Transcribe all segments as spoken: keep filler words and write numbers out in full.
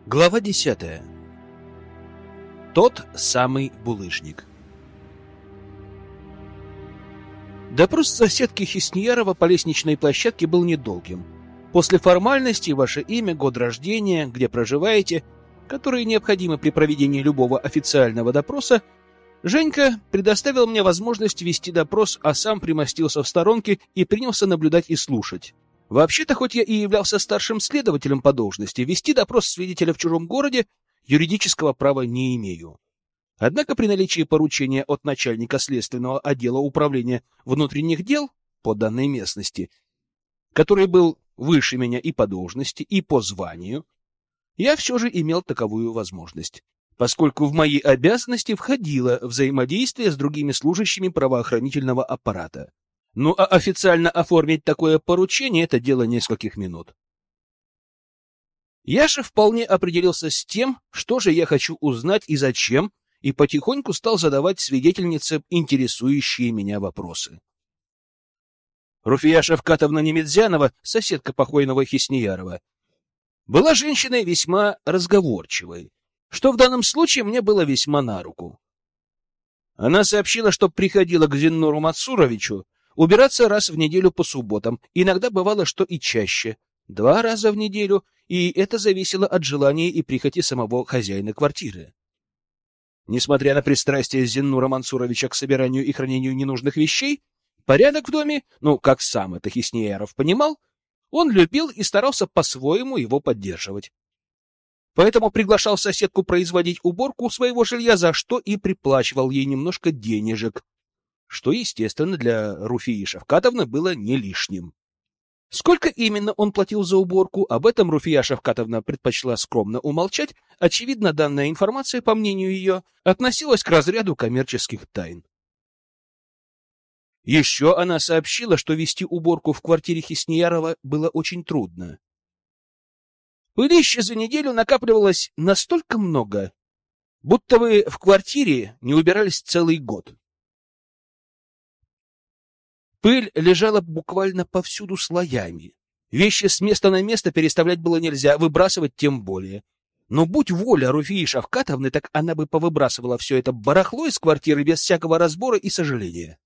Глава десятая. Тот самый булыжник. Допрос соседки Хисниярова по лестничной площадке был недолгим. После формальностей ваше имя, год рождения, где проживаете, которые необходимы при проведении любого официального допроса, Женька предоставил мне возможность вести допрос, а сам примостился в сторонке и принялся наблюдать и слушать. Вообще-то, хоть я и являлся старшим следователем по должности, вести допрос свидетеля в чужом городе юридического права не имею. Однако при наличии поручения от начальника следственного отдела управления внутренних дел по данной местности, который был выше меня и по должности, и по званию, я все же имел таковую возможность, поскольку в мои обязанности входило взаимодействие с другими служащими правоохранительного аппарата. Ну а официально оформить такое поручение — это дело нескольких минут. Я же вполне определился с тем, что же я хочу узнать и зачем, и потихоньку стал задавать свидетельнице интересующие меня вопросы. Руфия Шавкатовна Немедзянова, соседка покойного Хисниярова, была женщиной весьма разговорчивой, что в данном случае мне было весьма на руку. Она сообщила, что приходила к Зиннуру Мансуровичу убираться раз в неделю по субботам, иногда бывало, что и чаще, два раза в неделю, и это зависело от желания и прихоти самого хозяина квартиры. Несмотря на пристрастие Зиннура Мансуровича к собиранию и хранению ненужных вещей, порядок в доме, ну, как сам это Хиснияров понимал, он любил и старался по-своему его поддерживать. Поэтому приглашал соседку производить уборку своего жилья, за что и приплачивал ей немножко денежек, что, естественно, для Руфии Шавкатовны было не лишним. Сколько именно он платил за уборку, об этом Руфия Шавкатовна предпочла скромно умолчать. Очевидно, данная информация, по мнению ее, относилась к разряду коммерческих тайн. Еще она сообщила, что вести уборку в квартире Хисниярова было очень трудно. Пылища за неделю накапливалось настолько много, будто вы в квартире не убирались целый год. Пыль лежала буквально повсюду слоями. Вещи с места на место переставлять было нельзя, выбрасывать тем более. Но будь воля Руфии Шавкатовны, так она бы повыбрасывала все это барахло из квартиры без всякого разбора и сожаления.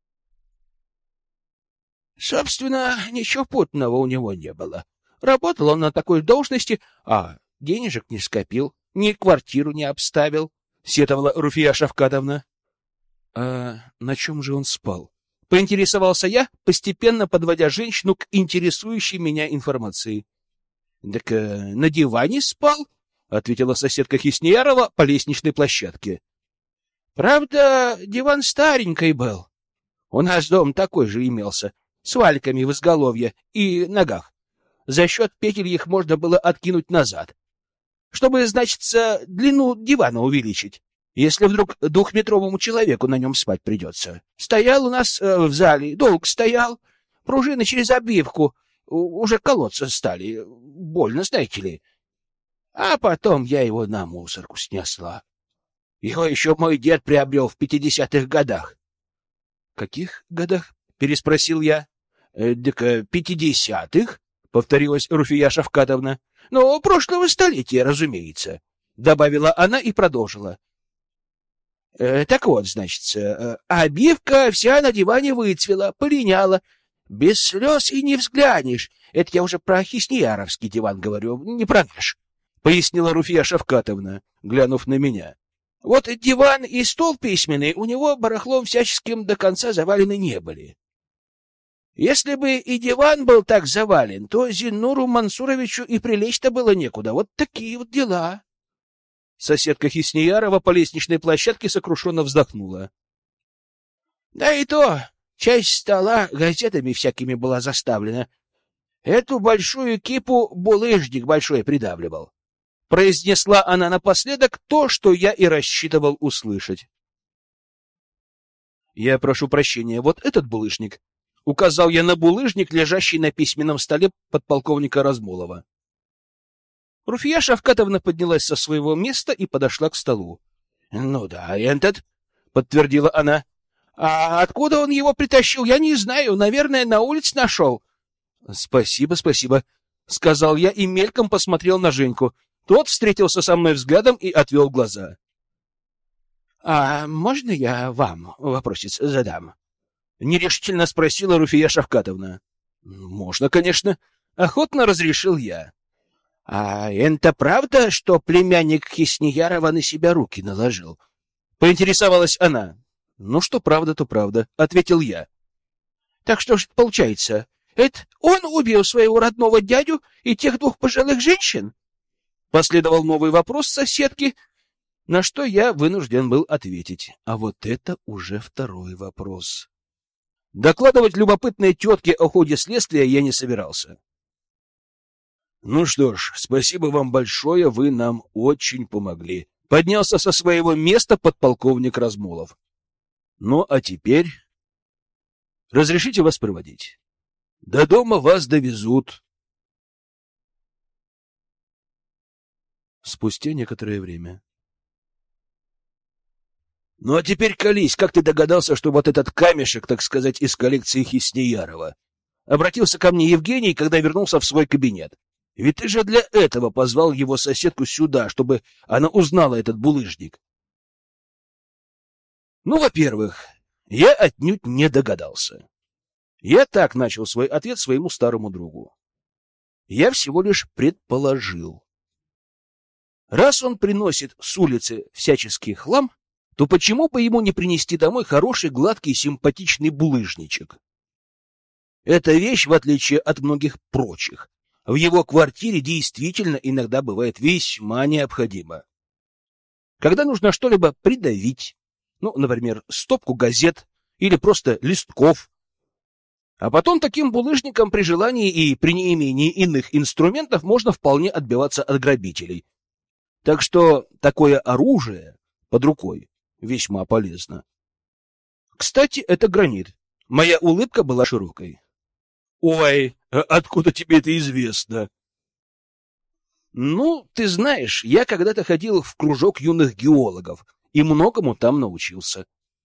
Собственно, ничего путного у него не было. Работал он на такой должности, а денежек не скопил, ни квартиру не обставил, — сетовала Руфия Шавкатовна. — А на чем же он спал? — поинтересовался я, постепенно подводя женщину к интересующей меня информации. — Так э, на диване спал, — ответила соседка Хисниярова по лестничной площадке. — Правда, диван старенький был. У нас дом такой же имелся, с валиками в изголовье и ногах. За счет петель их можно было откинуть назад, чтобы, значится, длину дивана увеличить, если вдруг двухметровому человеку на нем спать придется. Стоял у нас э, в зале, долго стоял, пружины через обивку уже колоться стали, больно, знаете ли. А потом я его на мусорку снесла. Его еще мой дед приобрел в пятидесятых годах. — Каких годах? — переспросил я. Э, — Так пятидесятых, — повторилась Руфия Шавкатовна. — Ну, прошлого столетия, разумеется, — добавила она и продолжила. Э, — Так вот, значит, э, обивка вся на диване выцвела, полиняла. Без слез и не взглянешь. Это я уже про хиснияровский диван говорю, не про наш, — пояснила Руфия Шавкатовна, глянув на меня. Вот диван и стол письменный у него барахлом всяческим до конца завалены не были. Если бы и диван был так завален, то Зиннуру Мансуровичу и прилечь-то было некуда. Вот такие вот дела. Соседка Хисниярова по лестничной площадке сокрушенно вздохнула. Да и то, часть стола газетами всякими была заставлена. Эту большую кипу булыжник большой придавливал. Произнесла она напоследок то, что я и рассчитывал услышать. Я прошу прощения, вот этот булыжник. Указал я на булыжник, лежащий на письменном столе подполковника Размолова. Руфия Шавкатовна поднялась со своего места и подошла к столу. — Ну да, этот, — подтвердила она. — А откуда он его притащил, я не знаю. Наверное, на улице нашел. — Спасибо, спасибо, — сказал я и мельком посмотрел на Женьку. Тот встретился со мной взглядом и отвел глаза. — А можно я вам вопросец задам? — нерешительно спросила Руфия Шавкатовна. — Можно, конечно. Охотно разрешил я. — А это правда, что племянник Хисниярова на себя руки наложил? — поинтересовалась она. — Ну, что правда, то правда, — ответил я. — Так что же это получается? Это он убил своего родного дядю и тех двух пожилых женщин? Последовал новый вопрос соседки, на что я вынужден был ответить. А вот это уже второй вопрос. Докладывать любопытной тетке о ходе следствия я не собирался. Ну что ж, спасибо вам большое, вы нам очень помогли. Поднялся со своего места подполковник Размолов. Ну, а теперь разрешите вас проводить. До дома вас довезут. Спустя некоторое время. Ну, а теперь колись, как ты догадался, что вот этот камешек, так сказать, из коллекции Хисниярова? Обратился ко мне Евгений, когда вернулся в свой кабинет. Ведь ты же для этого позвал его соседку сюда, чтобы она узнала этот булыжник. Ну, во-первых, я отнюдь не догадался. Я так начал свой ответ своему старому другу. Я всего лишь предположил. Раз он приносит с улицы всяческий хлам, то почему бы ему не принести домой хороший, гладкий, симпатичный булыжничек? Эта вещь, в отличие от многих прочих, в его квартире действительно иногда бывает весьма необходима. Когда нужно что-либо придавить, ну, например, стопку газет или просто листков, а потом таким булыжником при желании и при неимении иных инструментов можно вполне отбиваться от грабителей. Так что такое оружие под рукой весьма полезно. Кстати, это гранит. Моя улыбка была широкой. — Ой, а откуда тебе это известно? — Ну, ты знаешь, я когда-то ходил в кружок юных геологов и многому там научился.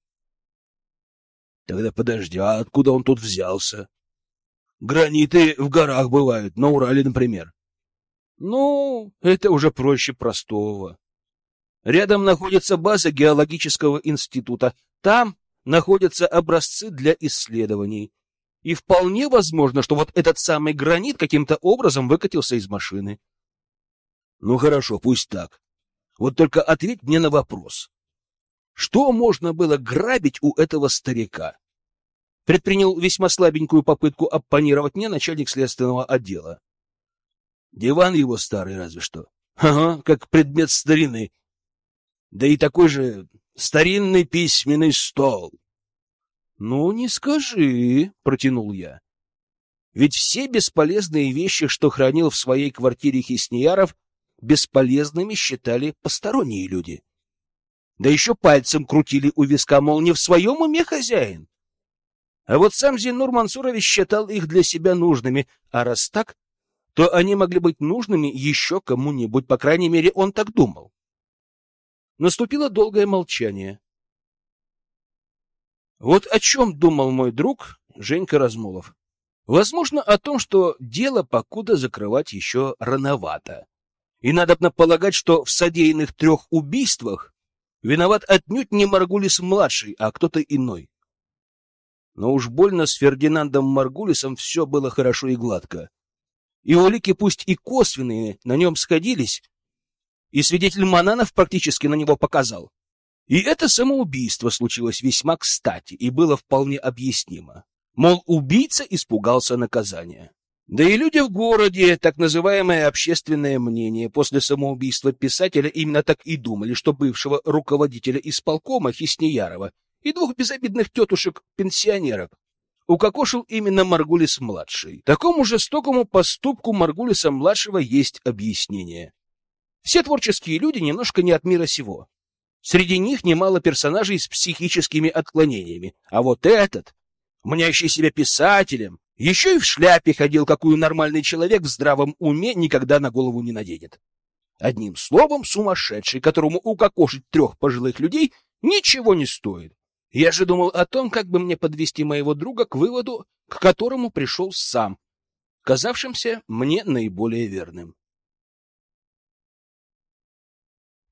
— Тогда подожди, а откуда он тут взялся? Граниты в горах бывают, на Урале, например. — Ну, это уже проще простого. Рядом находится база геологического института. Там находятся образцы для исследований. И вполне возможно, что вот этот самый гранит каким-то образом выкатился из машины. Ну хорошо, пусть так. Вот только ответь мне на вопрос. Что можно было грабить у этого старика? Предпринял весьма слабенькую попытку оппонировать мне начальник следственного отдела. Диван его старый разве что. Ага, как предмет старины. Да и такой же старинный письменный стол. — Ну, не скажи, — протянул я. Ведь все бесполезные вещи, что хранил в своей квартире Хиснияров, бесполезными считали посторонние люди. Да еще пальцем крутили у виска, мол, не в своем уме хозяин. А вот сам Зиннур Мансурович считал их для себя нужными, а раз так, то они могли быть нужными еще кому-нибудь, по крайней мере, он так думал. Наступило долгое молчание. Вот о чем думал мой друг Женька Размолов. Возможно, о том, что дело покуда закрывать еще рановато. И надо полагать, что в содеянных трех убийствах виноват отнюдь не Маргулис-младший, а кто-то иной. Но уж больно с Фердинандом Маргулисом все было хорошо и гладко. И улики, пусть и косвенные, на нем сходились, и свидетель Мананов практически на него показал. И это самоубийство случилось весьма кстати и было вполне объяснимо. Мол, убийца испугался наказания. Да и люди в городе, так называемое общественное мнение, после самоубийства писателя именно так и думали, что бывшего руководителя исполкома Хисниярова и двух безобидных тетушек-пенсионерок укокошил именно Маргулис-младший. Такому жестокому поступку Маргулиса-младшего есть объяснение. Все творческие люди немножко не от мира сего. Среди них немало персонажей с психическими отклонениями. А вот этот, мнящий себя писателем, еще и в шляпе ходил, какую нормальный человек в здравом уме никогда на голову не наденет. Одним словом, сумасшедший, которому укокошить трех пожилых людей ничего не стоит. Я же думал о том, как бы мне подвести моего друга к выводу, к которому пришел сам, казавшимся мне наиболее верным.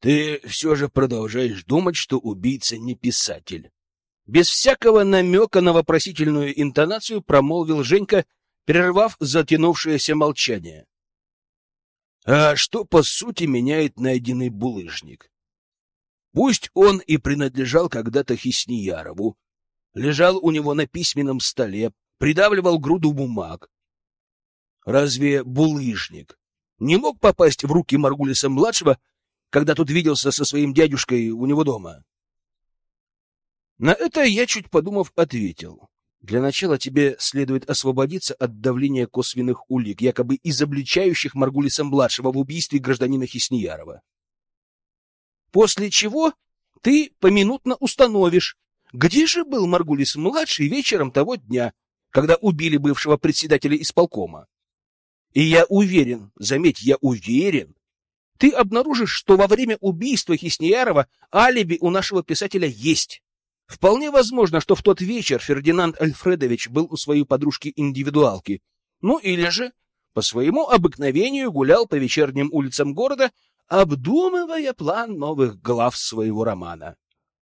Ты все же продолжаешь думать, что убийца не писатель. Без всякого намека на вопросительную интонацию промолвил Женька, прервав затянувшееся молчание. А что, по сути, меняет найденный булыжник? Пусть он и принадлежал когда-то Хисниярову, лежал у него на письменном столе, придавливал груду бумаг. Разве булыжник не мог попасть в руки Маргулиса-младшего, когда тот виделся со своим дядюшкой у него дома? На это я, чуть подумав, ответил. Для начала тебе следует освободиться от давления косвенных улик, якобы изобличающих Маргулиса-младшего в убийстве гражданина Хисниярова. После чего ты поминутно установишь, где же был Маргулис-младший вечером того дня, когда убили бывшего председателя исполкома. И я уверен, заметь, я уверен, ты обнаружишь, что во время убийства Хисниярова алиби у нашего писателя есть. Вполне возможно, что в тот вечер Фердинанд Альфредович был у своей подружки-индивидуалки, ну или же по своему обыкновению гулял по вечерним улицам города, обдумывая план новых глав своего романа.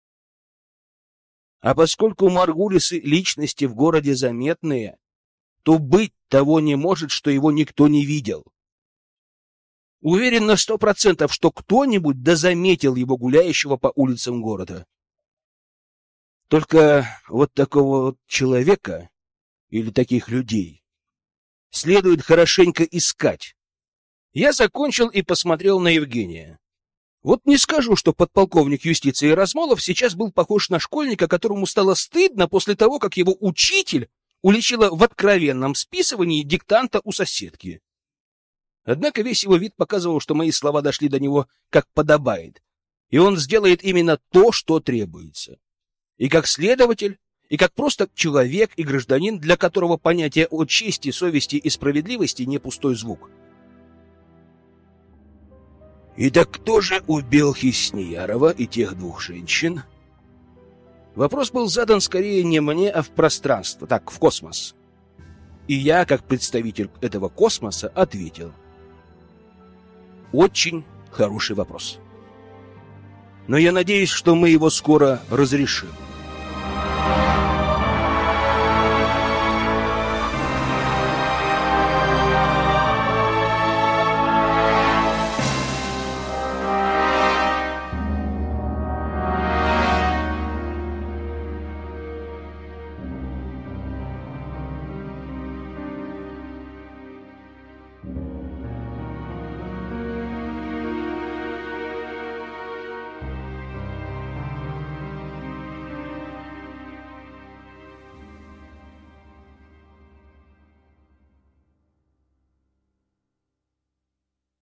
А поскольку Маргулисы личности в городе заметные, то быть того не может, что его никто не видел. Уверен на сто процентов, что кто-нибудь да заметил его гуляющего по улицам города. Только вот такого вот человека или таких людей следует хорошенько искать. Я закончил и посмотрел на Евгения. Вот не скажу, что подполковник юстиции Размолов сейчас был похож на школьника, которому стало стыдно после того, как его учитель уличила в откровенном списывании диктанта у соседки. Однако весь его вид показывал, что мои слова дошли до него как подобает, и он сделает именно то, что требуется. И как следователь, и как просто человек и гражданин, для которого понятие о чести, совести и справедливости не пустой звук. Итак, кто же убил Хисниярова и тех двух женщин? Вопрос был задан скорее не мне, а в пространство, так, в космос. И я, как представитель этого космоса, ответил. Очень хороший вопрос. Но я надеюсь, что мы его скоро разрешим.